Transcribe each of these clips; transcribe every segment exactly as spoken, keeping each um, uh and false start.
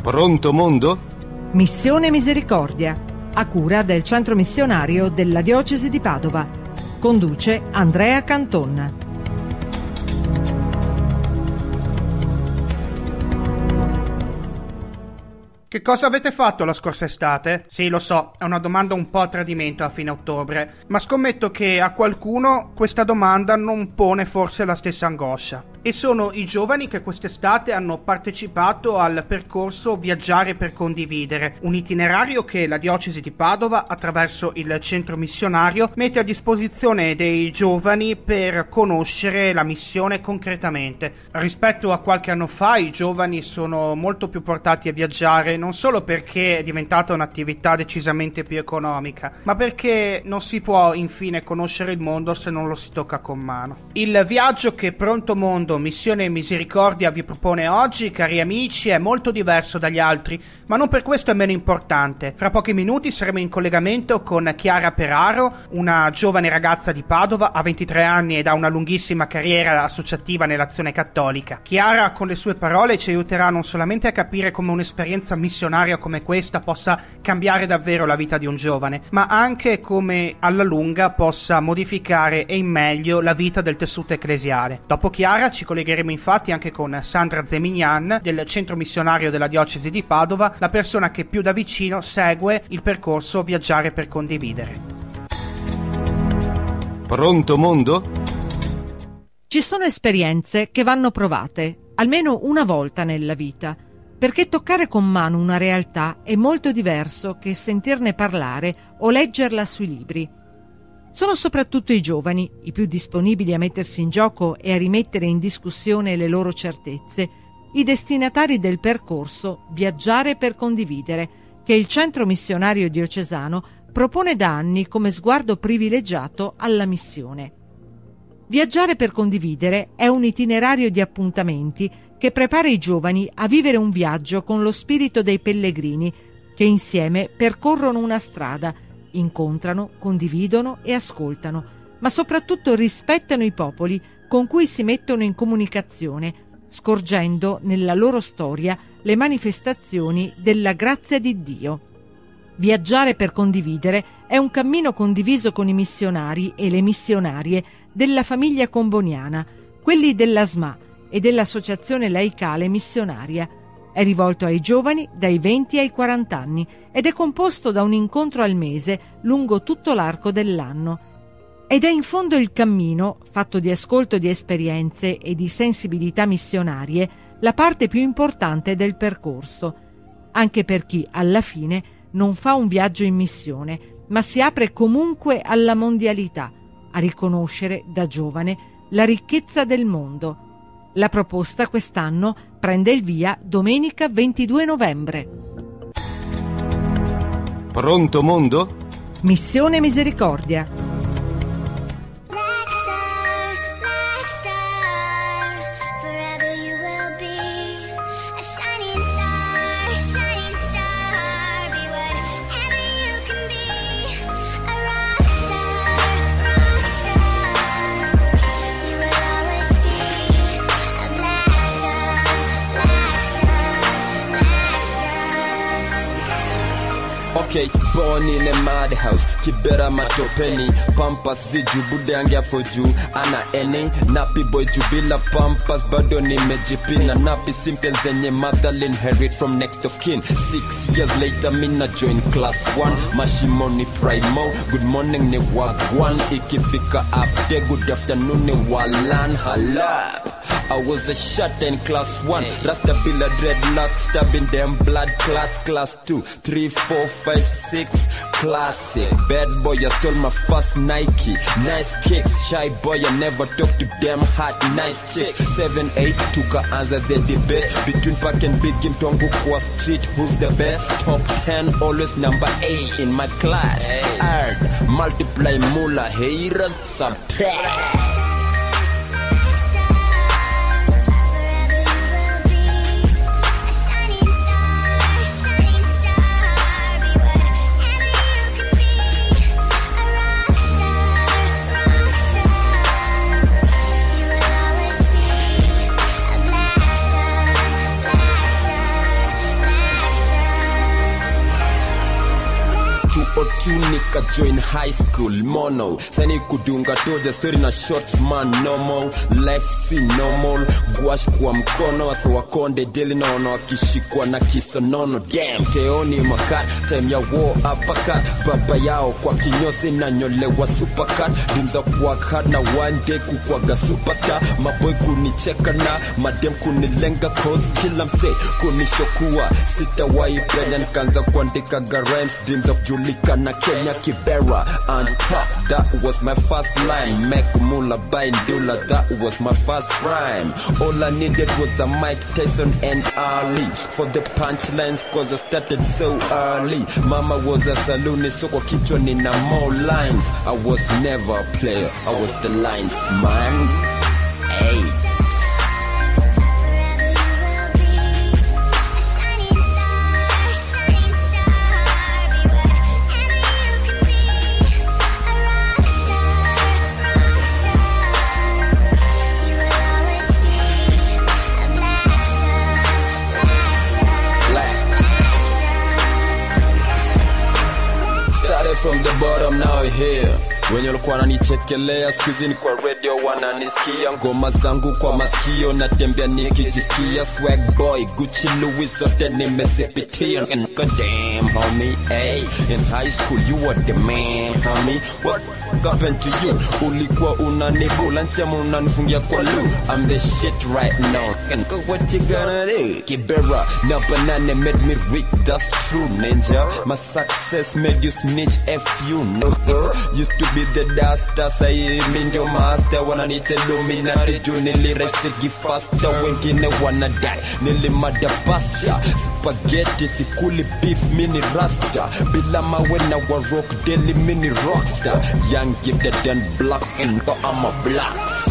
Pronto mondo? Missione Misericordia, a cura del Centro Missionario della Diocesi di Padova. Conduce Andrea Canton. Che cosa avete fatto la scorsa estate? Sì, lo so, è una domanda un po' a tradimento a fine ottobre, ma scommetto che a qualcuno questa domanda non pone forse la stessa angoscia. E sono i giovani che quest'estate hanno partecipato al percorso Viaggiare per condividere, un itinerario che la Diocesi di Padova, attraverso il centro missionario, mette a disposizione dei giovani per conoscere la missione concretamente. Rispetto a qualche anno fa, i giovani sono molto più portati a viaggiare, non solo perché è diventata un'attività decisamente più economica, ma perché non si può infine conoscere il mondo se non lo si tocca con mano. Il viaggio che Pronto Mondo Missione Misericordia vi propone oggi, cari amici, è molto diverso dagli altri, ma non per questo è meno importante. Fra pochi minuti saremo in collegamento con Chiara Peraro, una giovane ragazza di Padova, ha ventitré anni ed ha una lunghissima carriera associativa nell'Azione Cattolica. Chiara, con le sue parole, ci aiuterà non solamente a capire come un'esperienza missionaria come questa possa cambiare davvero la vita di un giovane, ma anche come alla lunga possa modificare e in meglio la vita del tessuto ecclesiale. Dopo Chiara ci collegheremo infatti anche con Sandra Zemignan del Centro Missionario della Diocesi di Padova, la persona che più da vicino segue il percorso Viaggiare per condividere. Pronto mondo? Ci sono esperienze che vanno provate, almeno una volta nella vita, perché toccare con mano una realtà è molto diverso che sentirne parlare o leggerla sui libri. Sono soprattutto i giovani, i più disponibili a mettersi in gioco e a rimettere in discussione le loro certezze, i destinatari del percorso Viaggiare per condividere, che il Centro Missionario Diocesano propone da anni come sguardo privilegiato alla missione. Viaggiare per condividere è un itinerario di appuntamenti che prepara i giovani a vivere un viaggio con lo spirito dei pellegrini che insieme percorrono una strada, incontrano, condividono e ascoltano, ma soprattutto rispettano i popoli con cui si mettono in comunicazione, scorgendo nella loro storia le manifestazioni della grazia di Dio. Viaggiare per condividere è un cammino condiviso con i missionari e le missionarie della famiglia comboniana, quelli della S M A e dell'Associazione Laicale Missionaria. È rivolto ai giovani dai venti ai quaranta anni ed è composto da un incontro al mese lungo tutto l'arco dell'anno. Ed è in fondo il cammino, fatto di ascolto di esperienze e di sensibilità missionarie, la parte più importante del percorso, anche per chi alla fine non fa un viaggio in missione, ma si apre comunque alla mondialità, a riconoscere da giovane la ricchezza del mondo. La proposta quest'anno prende il via domenica ventidue novembre. Pronto mondo? Missione Misericordia. Okay, born in a madhouse, kibera matopeni, pampas ziju budangia foju, ana ene, napi boy jubila pampas bado nimejipina, napi simple zenye mother inherit from next of kin. Six years later mina join class one, mashimoni primo, good morning ne wagwan, ikifika after good afternoon ne walan halap. I was a shot in class one, Rasta Billa dreadlocks, stabbing them blood clots. Class two, three, four, five, six, classic. Bad boy, I stole my first Nike. Nice kicks, shy boy, I never talk to them hot, nice chick. Seven, eight, took a answer the debate between Pac and Big Kim Tongu Kwa Street. Who's the best? Top ten, always number eight in my class. Add, multiply, mula, haters, subtract. nika join high school mono sani kudunga toja story na shots man normal life si normal gwash kwa mkono asa wakonde deli nono akishikwa na kisonono damn teoni makat time ya war apakat baba yao kwa kinyozi na nyolewa supercat dreams of work hard na one day kukwaga superstar maboy kunicheka na madem kunilenga cause kila mse kunishokuwa sitawahi penya nikaanza kuandika ga rhymes dreams of Julika na Kenya Kibera on top that was my first line make mula by Ndula that was my first rhyme all I needed was a Mike Tyson and Ali for the punchlines cause I started so early mama was a saloon so kwa kichwa nina more lines I was never a player I was the lines man hey from the bottom now here wenye walikuwa wananichekelea squeeze ni kwa radio wananisikia ngoma zangu kwa masikio natembea nikijisikia swag boy Gucci Louis zote nimezipitia and goddamn homie hey in high school you were the man homie what happened to you ulikuwa unanibula ntema unanifungia kwa lu I'm the shit right now and go what you gonna do Kibera na banana made me rich that's true ninja my success made you snitch if you know used to be the duster say me ndio master wananiita Illuminati juu nilirefigi faster wengine wana die nilimada pasta spaghetti sikuli beef mini rasta bila mawe na wa rock daily mini rockstar young gifted and black and I'm a blacks.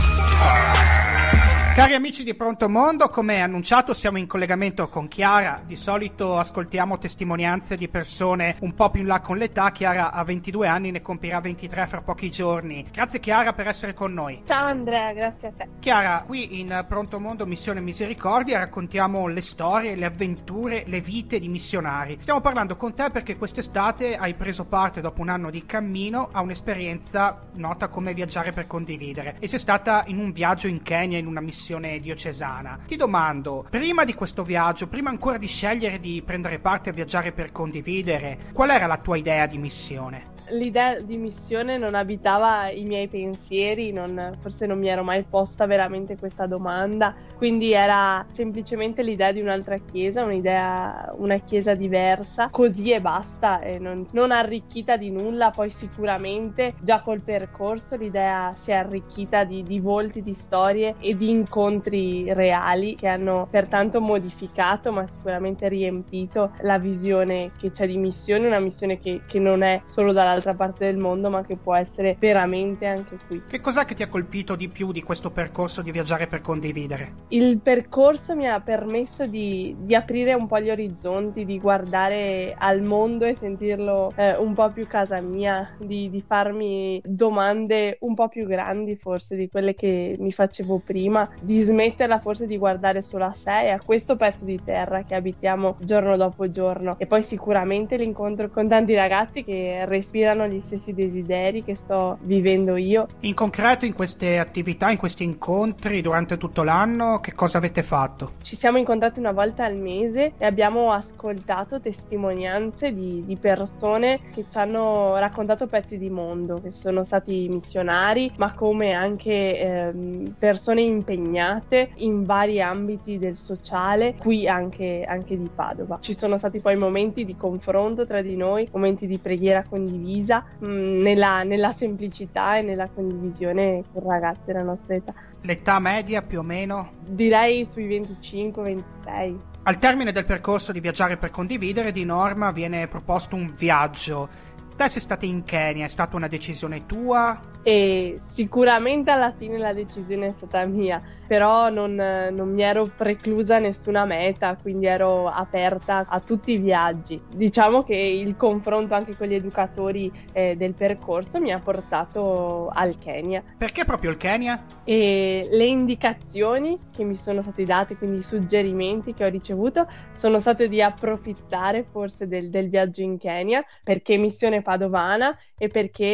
Cari amici di Pronto Mondo, come annunciato siamo in collegamento con Chiara. Di solito ascoltiamo testimonianze di persone un po' più in là con l'età. Chiara ha ventidue anni, ne compirà ventitré fra pochi giorni. Grazie Chiara per essere con noi. Ciao Andrea, grazie a te. Chiara, qui in Pronto Mondo Missione Misericordia raccontiamo le storie, le avventure, le vite di missionari. Stiamo parlando con te perché quest'estate hai preso parte, dopo un anno di cammino, a un'esperienza nota come viaggiare per condividere e sei stata in un viaggio in Kenya, in una missione diocesana. Ti domando, prima di questo viaggio, prima ancora di scegliere di prendere parte a viaggiare per condividere, qual era la tua idea di missione? L'idea di missione non abitava i miei pensieri, non, forse non mi ero mai posta veramente questa domanda, quindi era semplicemente l'idea di un'altra chiesa, un'idea, una chiesa diversa, così e basta, e non, non arricchita di nulla. Poi sicuramente già col percorso l'idea si è arricchita di, di volti, di storie e di incontri reali che hanno pertanto modificato ma sicuramente riempito la visione che c'è di missione, una missione che, che non è solo dall'altra parte del mondo ma che può essere veramente anche qui. Che cos'è che ti ha colpito di più di questo percorso di viaggiare per condividere? Il percorso mi ha permesso di, di aprire un po' gli orizzonti, di guardare al mondo e sentirlo eh, un po' più casa mia, di, di farmi domande un po' più grandi forse di quelle che mi facevo prima, di smetterla forse di guardare solo a sé e a questo pezzo di terra che abitiamo giorno dopo giorno. E poi sicuramente l'incontro con tanti ragazzi che respirano gli stessi desideri che sto vivendo io. In concreto, in queste attività, in questi incontri durante tutto l'anno, che cosa avete fatto? Ci siamo incontrati una volta al mese e abbiamo ascoltato testimonianze di, di persone che ci hanno raccontato pezzi di mondo, che sono stati missionari ma come anche ehm, persone impegnate in vari ambiti del sociale, qui anche, anche di Padova. Ci sono stati poi momenti di confronto tra di noi, momenti di preghiera condivisa mh, nella, nella semplicità e nella condivisione con ragazzi della nostra età. L'età media più o meno? Direi sui venticinque ventisei. Al termine del percorso di viaggiare per condividere, di norma viene proposto un viaggio. Te sei stata in Kenya, è stata una decisione tua? E sicuramente alla fine la decisione è stata mia, però non, non mi ero preclusa nessuna meta, quindi ero aperta a tutti i viaggi. Diciamo che il confronto anche con gli educatori eh, del percorso mi ha portato al Kenya. Perché proprio il Kenya? E le indicazioni che mi sono state date, quindi i suggerimenti che ho ricevuto, sono state di approfittare forse del, del viaggio in Kenya, perché Missione padovana e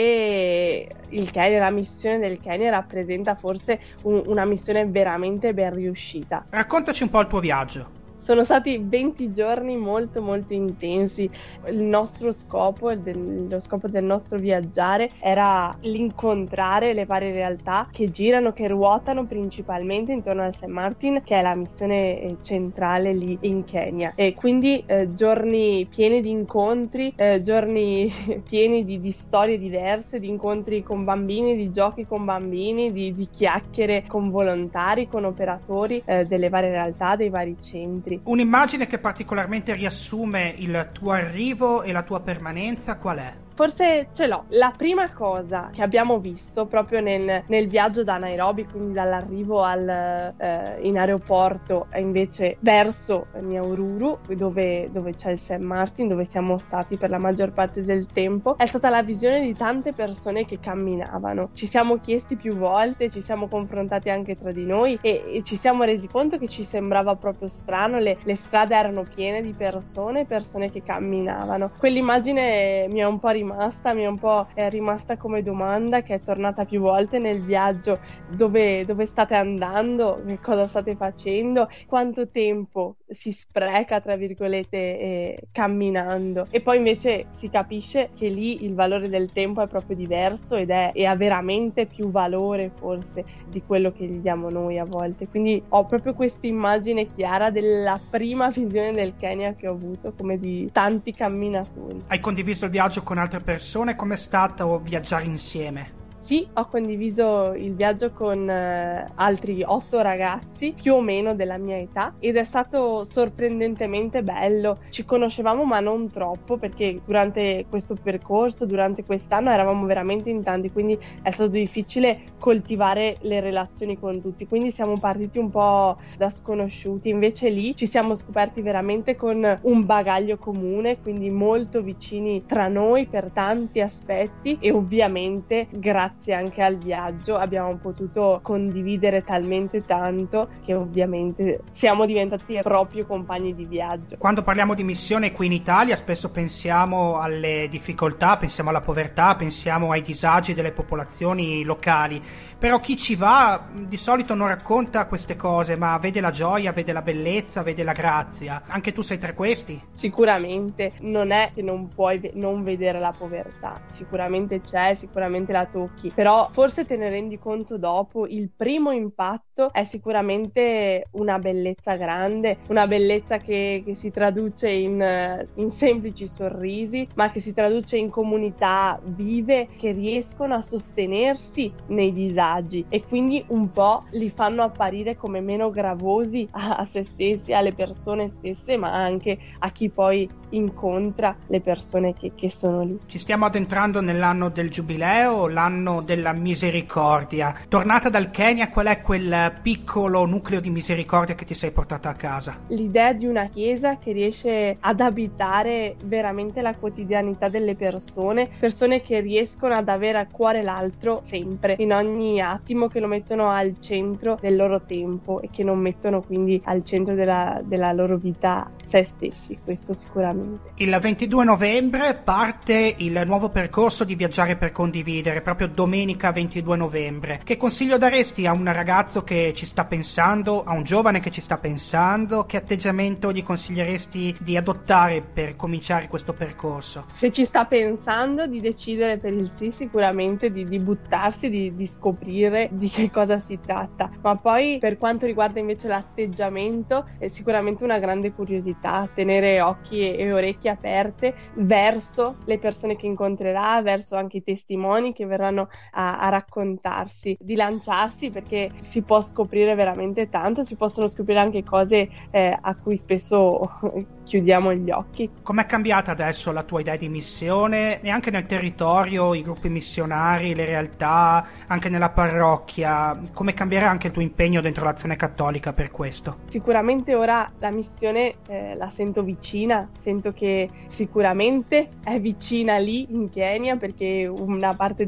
perché il Kenya, la missione del Kenya rappresenta forse un, una missione veramente ben riuscita. Raccontaci un po' il tuo viaggio. Sono stati venti giorni molto molto intensi. Il nostro scopo, del, lo scopo del nostro viaggiare era l'incontrare le varie realtà che girano, che ruotano principalmente intorno al Saint Martin, che è la missione eh, centrale lì in Kenya. E quindi eh, giorni pieni di incontri, eh, giorni pieni di, di storie diverse, di incontri con bambini, di giochi con bambini, di, di chiacchiere con volontari, con operatori eh, delle varie realtà, dei vari centri. Un'immagine che particolarmente riassume il tuo arrivo e la tua permanenza qual è? Forse ce l'ho. La prima cosa che abbiamo visto proprio nel, nel viaggio da Nairobi, quindi dall'arrivo al, eh, in aeroporto e invece verso Nyahururu, dove, dove c'è il Saint Martin, dove siamo stati per la maggior parte del tempo, è stata la visione di tante persone che camminavano. Ci siamo chiesti più volte, ci siamo confrontati anche tra di noi e, e ci siamo resi conto che ci sembrava proprio strano, le, le strade erano piene di persone, persone che camminavano. Quell'immagine mi è un po' rimasta rimasta, mi è un po' è rimasta come domanda che è tornata più volte nel viaggio: dove, dove state andando, che cosa state facendo, quanto tempo si spreca tra virgolette eh, camminando. E poi invece si capisce che lì il valore del tempo è proprio diverso ed è e ha veramente più valore forse di quello che gli diamo noi a volte. Quindi ho proprio questa immagine chiara della prima visione del Kenya che ho avuto, come di tanti camminatori. Hai condiviso il viaggio con altre persone? Com'è stato viaggiare insieme? Sì, ho condiviso il viaggio con eh, altri otto ragazzi più o meno della mia età ed è stato sorprendentemente bello. Ci conoscevamo ma non troppo, perché durante questo percorso, durante quest'anno eravamo veramente in tanti, quindi è stato difficile coltivare le relazioni con tutti, quindi siamo partiti un po' da sconosciuti. Invece lì ci siamo scoperti veramente con un bagaglio comune, quindi molto vicini tra noi per tanti aspetti e ovviamente grazie anche al viaggio abbiamo potuto condividere talmente tanto che ovviamente siamo diventati proprio compagni di viaggio. Quando parliamo di missione qui in Italia spesso pensiamo alle difficoltà, pensiamo alla povertà, pensiamo ai disagi delle popolazioni locali, però chi ci va di solito non racconta queste cose, ma vede la gioia, vede la bellezza, vede la grazia. Anche tu sei tra questi? Sicuramente non è che non puoi ve- non vedere la povertà, sicuramente c'è, sicuramente la tocchi, però forse te ne rendi conto dopo. Il primo impatto è sicuramente una bellezza grande, una bellezza che, che si traduce in, in semplici sorrisi, ma che si traduce in comunità vive che riescono a sostenersi nei disagi e quindi un po' li fanno apparire come meno gravosi a, a se stessi, alle persone stesse, ma anche a chi poi incontra le persone che, che sono lì. Ci stiamo addentrando nell'anno del giubileo, l'anno della misericordia. Tornata dal Kenya, qual è quel piccolo nucleo di misericordia che ti sei portata a casa? L'idea di una chiesa che riesce ad abitare veramente la quotidianità delle persone, persone che riescono ad avere a cuore l'altro sempre, in ogni attimo, che lo mettono al centro del loro tempo e che non mettono quindi al centro della, della loro vita se stessi, questo sicuramente. Il ventidue novembre parte il nuovo percorso di Viaggiare per Condividere, proprio domenica ventidue novembre. Che consiglio daresti a un ragazzo che ci sta pensando, a un giovane che ci sta pensando? Che atteggiamento gli consiglieresti di adottare per cominciare questo percorso? Se ci sta pensando, di decidere per il sì, sicuramente di, di buttarsi, di, di scoprire di che cosa si tratta, ma poi per quanto riguarda invece l'atteggiamento è sicuramente una grande curiosità, tenere occhi e, e orecchie aperte verso le persone che incontrerà, verso anche i testimoni che verranno a, a raccontarsi, di lanciarsi, perché si può scoprire veramente tanto, si possono scoprire anche cose eh, a cui spesso chiudiamo gli occhi. Com'è cambiata adesso la tua idea di missione e anche nel territorio, i gruppi missionari, le realtà, anche nella parrocchia? Come cambierà anche il tuo impegno dentro l'Azione Cattolica per questo? Sicuramente ora la missione eh, la sento vicina, sento che sicuramente è vicina lì in Kenya, perché una parte di me si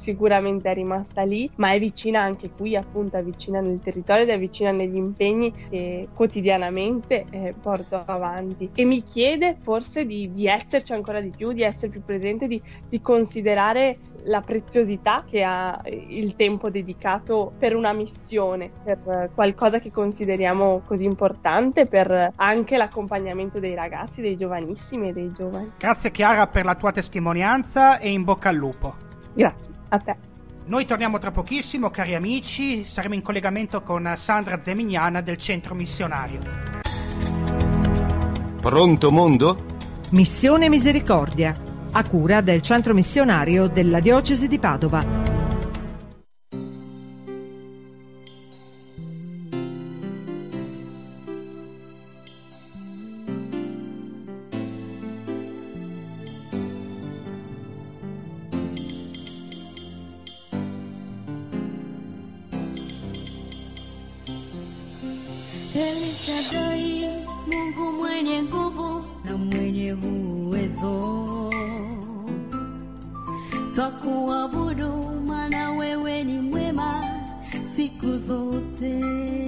sicuramente è rimasta lì, ma è vicina anche qui, appunto è vicina nel territorio ed è vicina negli impegni che quotidianamente eh, porto avanti, e mi chiede forse di, di esserci ancora di più, di essere più presente, di, di considerare la preziosità che ha il tempo dedicato per una missione, per qualcosa che consideriamo così importante, per anche l'accompagnamento dei ragazzi, dei giovanissimi e dei giovani. Grazie Chiara per la tua testimonianza e in bocca al lupo. Grazie, a te. Noi torniamo tra pochissimo, cari amici, saremo in collegamento con Sandra Zemignan del Centro Missionario. Pronto mondo? Missione Misericordia, a cura del Centro Missionario della Diocesi di Padova. El Shaddai, Mungu mwenye nguvu na mwenye uwezo, twakuabudu maana wewe ni mwema siku zote.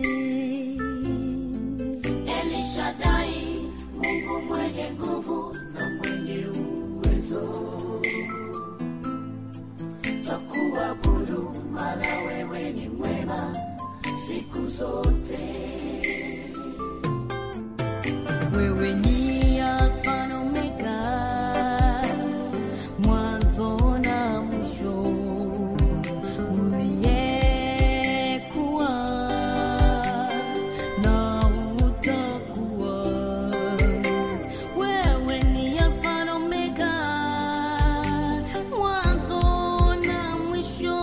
El Shaddai, Mungu mwenye nguvu na mwenye uwezo, twakuabudu maana wewe ni mwema siku zote. Wewe ni Alfa na Omega, mwanzo na mwisho, uliyekuwa na utakuwa. Wewe ni Alfa na Omega, mwanzo na mwisho,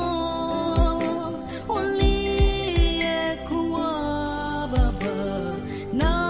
uliyekuwa Baba na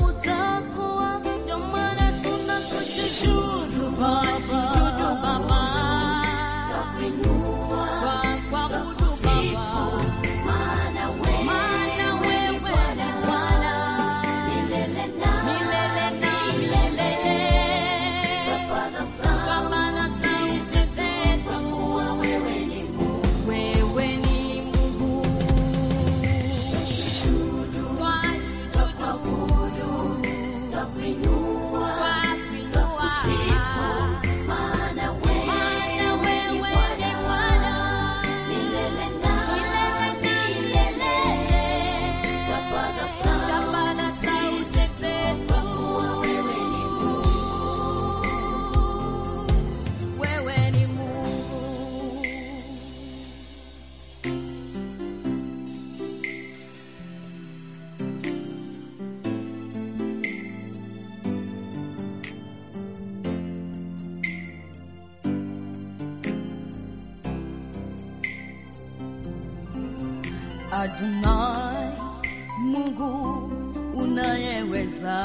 Adonai, Mungu unayeweza,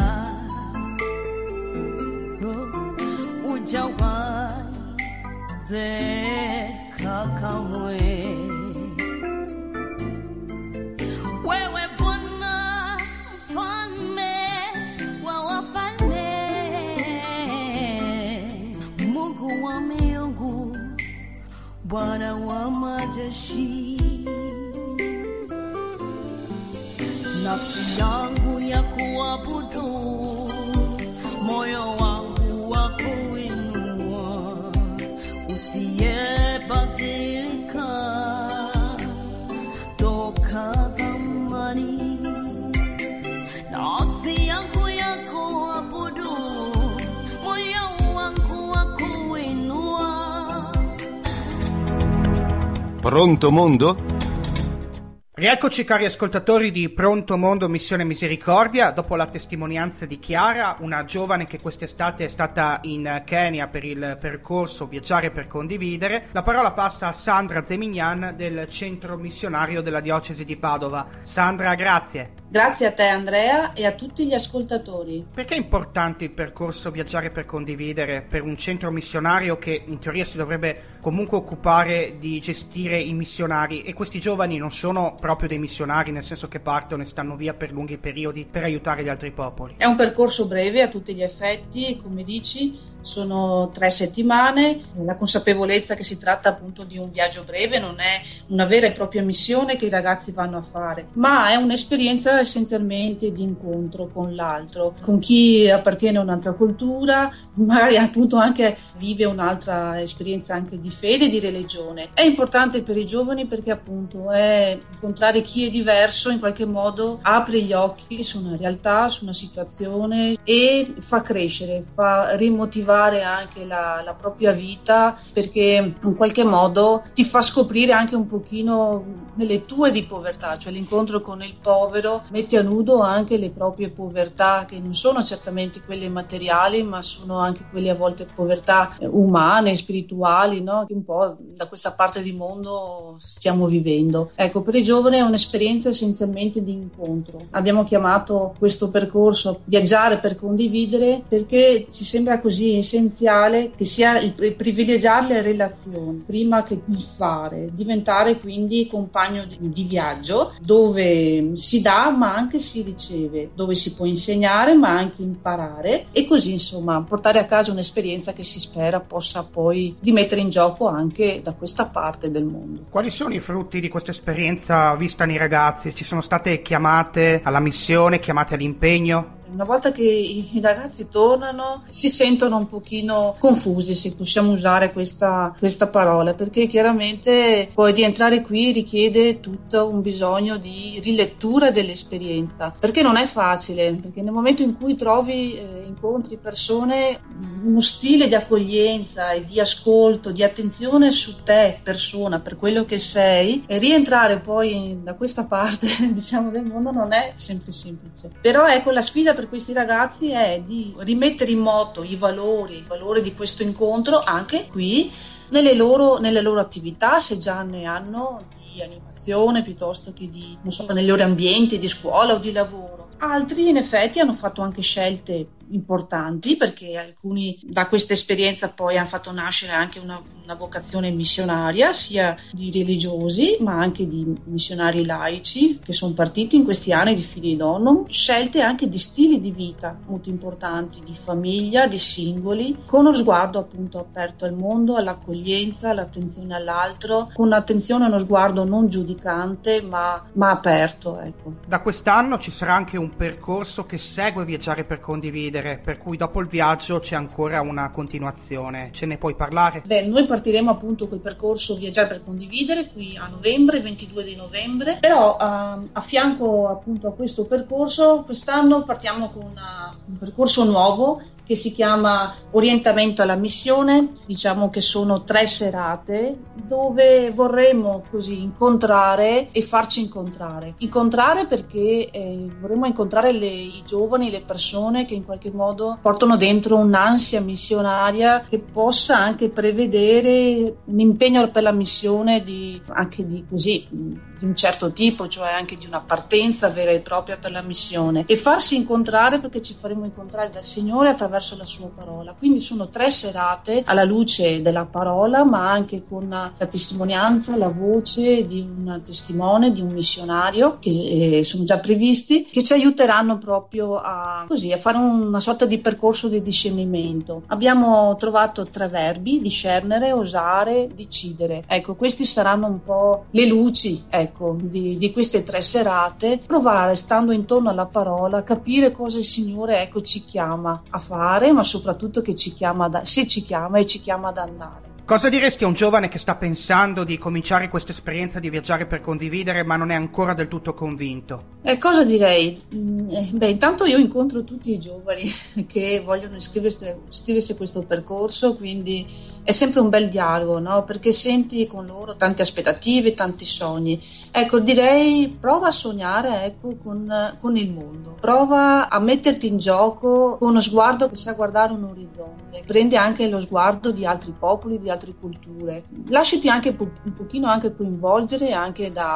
oh, ujawahi zeka kamwe. Wewe Bwana mfalme wa wafalme, Mungu wa miungu, Bwana wa majeshi. Nafsi yangu ya kuabudu, moyo wangu wa kuinua, usiyebadilika toka zamani. Nafsi yangu ya kuabudu, moyo wangu wa kuinua. Pronto mondo? Rieccoci cari ascoltatori di Pronto Mondo Missione Misericordia, dopo la testimonianza di Chiara, una giovane che quest'estate è stata in Kenya per il percorso Viaggiare per Condividere. La parola passa a Sandra Zemignan del Centro Missionario della Diocesi di Padova. Sandra, grazie. Grazie a te Andrea e a tutti gli ascoltatori. Perché è importante il percorso Viaggiare per Condividere per un centro missionario che in teoria si dovrebbe comunque occupare di gestire i missionari, e questi giovani non sono proprio dei missionari, nel senso che partono e stanno via per lunghi periodi per aiutare gli altri popoli. È un percorso breve a tutti gli effetti, come dici, sono tre settimane, la consapevolezza che si tratta appunto di un viaggio breve, non è una vera e propria missione che i ragazzi vanno a fare, ma è un'esperienza essenzialmente di incontro con l'altro, con chi appartiene a un'altra cultura, magari appunto anche vive un'altra esperienza anche di fede e di religione. È importante per i giovani perché appunto è incontrare chi è diverso, in qualche modo apre gli occhi su una realtà, su una situazione e fa crescere, fa rimotivare anche la, la propria vita, perché in qualche modo ti fa scoprire anche un pochino nelle tue di povertà, cioè l'incontro con il povero mette a nudo anche le proprie povertà, che non sono certamente quelle materiali, ma sono anche quelle a volte povertà umane, spirituali, no? Che un po' da questa parte di mondo stiamo vivendo. Ecco, per i giovani è un'esperienza essenzialmente di incontro. Abbiamo chiamato questo percorso Viaggiare per condividere perché ci sembra così essenziale che sia il privilegiare le relazioni prima che il fare, diventare quindi compagno di, di viaggio dove si dà ma anche si riceve, dove si può insegnare ma anche imparare e così insomma portare a casa un'esperienza che si spera possa poi rimettere in gioco anche da questa parte del mondo. Quali sono i frutti di questa esperienza vista nei ragazzi? Ci sono state chiamate alla missione, chiamate all'impegno? Una volta che i ragazzi tornano si sentono un pochino confusi, se possiamo usare questa, questa parola, perché chiaramente poi rientrare qui richiede tutto un bisogno di rilettura dell'esperienza, perché non è facile, perché nel momento in cui trovi, eh, incontri persone, uno stile di accoglienza e di ascolto, di attenzione su te, persona, per quello che sei, e rientrare poi da questa parte diciamo del mondo non è sempre semplice. Però ecco, la sfida per questi ragazzi è di rimettere in moto i valori, i valori di questo incontro anche qui nelle loro, nelle loro attività, se già ne hanno, di animazione piuttosto che di, non so, nei loro ambienti di scuola o di lavoro. Altri in effetti hanno fatto anche scelte importanti perché alcuni da questa esperienza poi hanno fatto nascere anche una, una vocazione missionaria sia di religiosi ma anche di missionari laici che sono partiti in questi anni di Fidei Donum, scelte anche di stili di vita molto importanti, di famiglia, di singoli, con uno sguardo appunto aperto al mondo, all'accoglienza, all'attenzione all'altro, con attenzione a uno sguardo non giudicante ma, ma aperto, ecco. Da quest'anno ci sarà anche un percorso che segue Viaggiare per condividere, per cui dopo il viaggio c'è ancora una continuazione. Ce ne puoi parlare? Beh, noi partiremo appunto col percorso Viaggiare per condividere qui a novembre, ventidue di novembre, però uh, a fianco appunto a questo percorso quest'anno partiamo con una, un percorso nuovo che si chiama Orientamento alla missione. Diciamo che sono tre serate dove vorremmo così incontrare e farci incontrare. Incontrare perché eh, vorremmo incontrare le, i giovani, le persone che in qualche modo portano dentro un'ansia missionaria che possa anche prevedere un impegno per la missione di, anche di così di un certo tipo, cioè anche di una partenza vera e propria per la missione, e farsi incontrare perché ci faremo incontrare dal Signore attraverso la sua parola. Quindi sono tre serate alla luce della parola ma anche con la testimonianza, la voce di un testimone, di un missionario che sono già previsti, che ci aiuteranno proprio a, così, a fare una sorta di percorso di discernimento. Abbiamo trovato tre verbi: discernere, osare, decidere. Ecco, questi saranno un po' le luci ecco, di, di queste tre serate, provare, stando intorno alla parola, capire cosa il Signore ecco, ci chiama a fare, ma soprattutto che ci chiama da, se ci chiama e ci chiama ad andare. Cosa diresti a un giovane che sta pensando di cominciare questa esperienza di Viaggiare per condividere ma non è ancora del tutto convinto? Eh, cosa direi? Beh, intanto io incontro tutti i giovani che vogliono iscriversi, iscriversi a questo percorso, quindi è sempre un bel dialogo, no? Perché senti con loro tante aspettative, tanti sogni. Ecco, direi prova a sognare ecco, con, con il mondo, prova a metterti in gioco con uno sguardo che sa guardare un orizzonte, prendi anche lo sguardo di altri popoli, di altre culture, lasciati anche un pochino anche coinvolgere anche da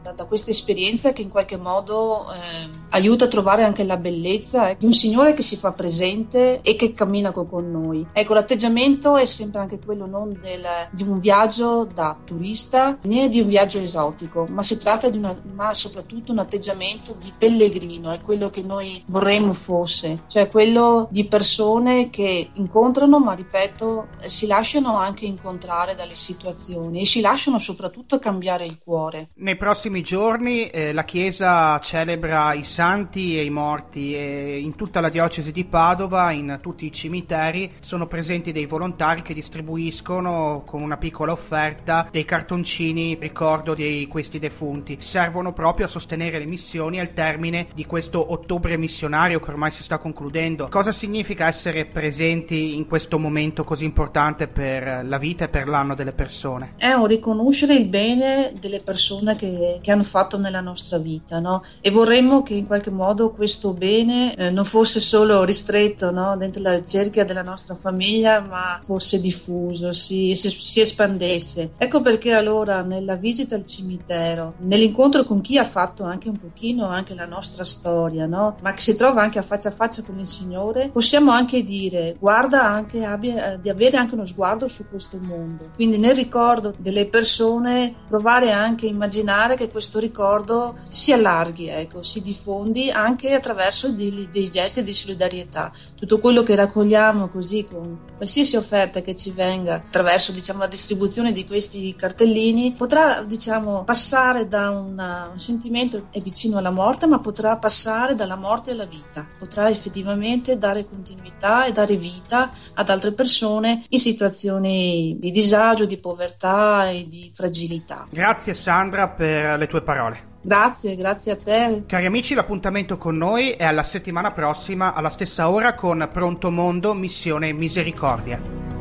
da, da questa esperienza che in qualche modo eh, aiuta a trovare anche la bellezza di un Signore che si fa presente e che cammina con, con noi. Ecco, l'atteggiamento è sempre anche quello non del, di un viaggio da turista né di un viaggio esotico, ma si tratta di una, ma soprattutto un atteggiamento di pellegrino, è quello che noi vorremmo fosse, cioè quello di persone che incontrano, ma ripeto, si lasciano anche incontrare dalle situazioni e si lasciano soprattutto cambiare il cuore. Nei prossimi giorni eh, la Chiesa celebra i santi e i morti e in tutta la diocesi di Padova, in tutti i cimiteri, sono presenti dei volontari che distribuiscono con una piccola offerta dei cartoncini ricordo di questi defunti. Servono proprio a sostenere le missioni al termine di questo ottobre missionario che ormai si sta concludendo. Cosa significa essere presenti in questo momento così importante per la vita e per l'anno delle persone? È un riconoscere il bene delle persone che, che hanno fatto nella nostra vita, no? E vorremmo che in qualche modo questo bene eh, non fosse solo ristretto, no? Dentro la cerchia della nostra famiglia, ma fosse diffuso, si, si, si espandesse. Ecco perché allora nella visita al cimitero, nell'incontro con chi ha fatto anche un pochino anche la nostra storia, no? Ma che si trova anche a faccia a faccia con il Signore, possiamo anche dire guarda anche abbia, di avere anche uno sguardo su questo mondo. Quindi nel ricordo delle persone provare anche a immaginare che questo ricordo si allarghi, ecco, si diffondi anche attraverso dei, dei gesti di solidarietà. Tutto quello che raccogliamo così con qualsiasi offerta che ci venga attraverso, diciamo, la distribuzione di questi cartellini potrà, diciamo, passare da una, un sentimento è vicino alla morte, ma potrà passare dalla morte alla vita, potrà effettivamente dare continuità e dare vita ad altre persone in situazioni di disagio, di povertà e di fragilità. Grazie Sandra per le tue parole. Grazie, grazie a te. Cari amici, l'appuntamento con noi è alla settimana prossima alla stessa ora con Pronto Mondo Missione Misericordia.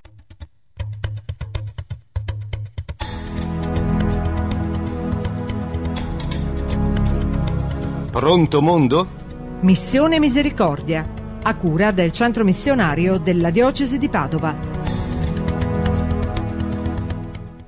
Pronto Mondo? Missione Misericordia, a cura del Centro Missionario della Diocesi di Padova.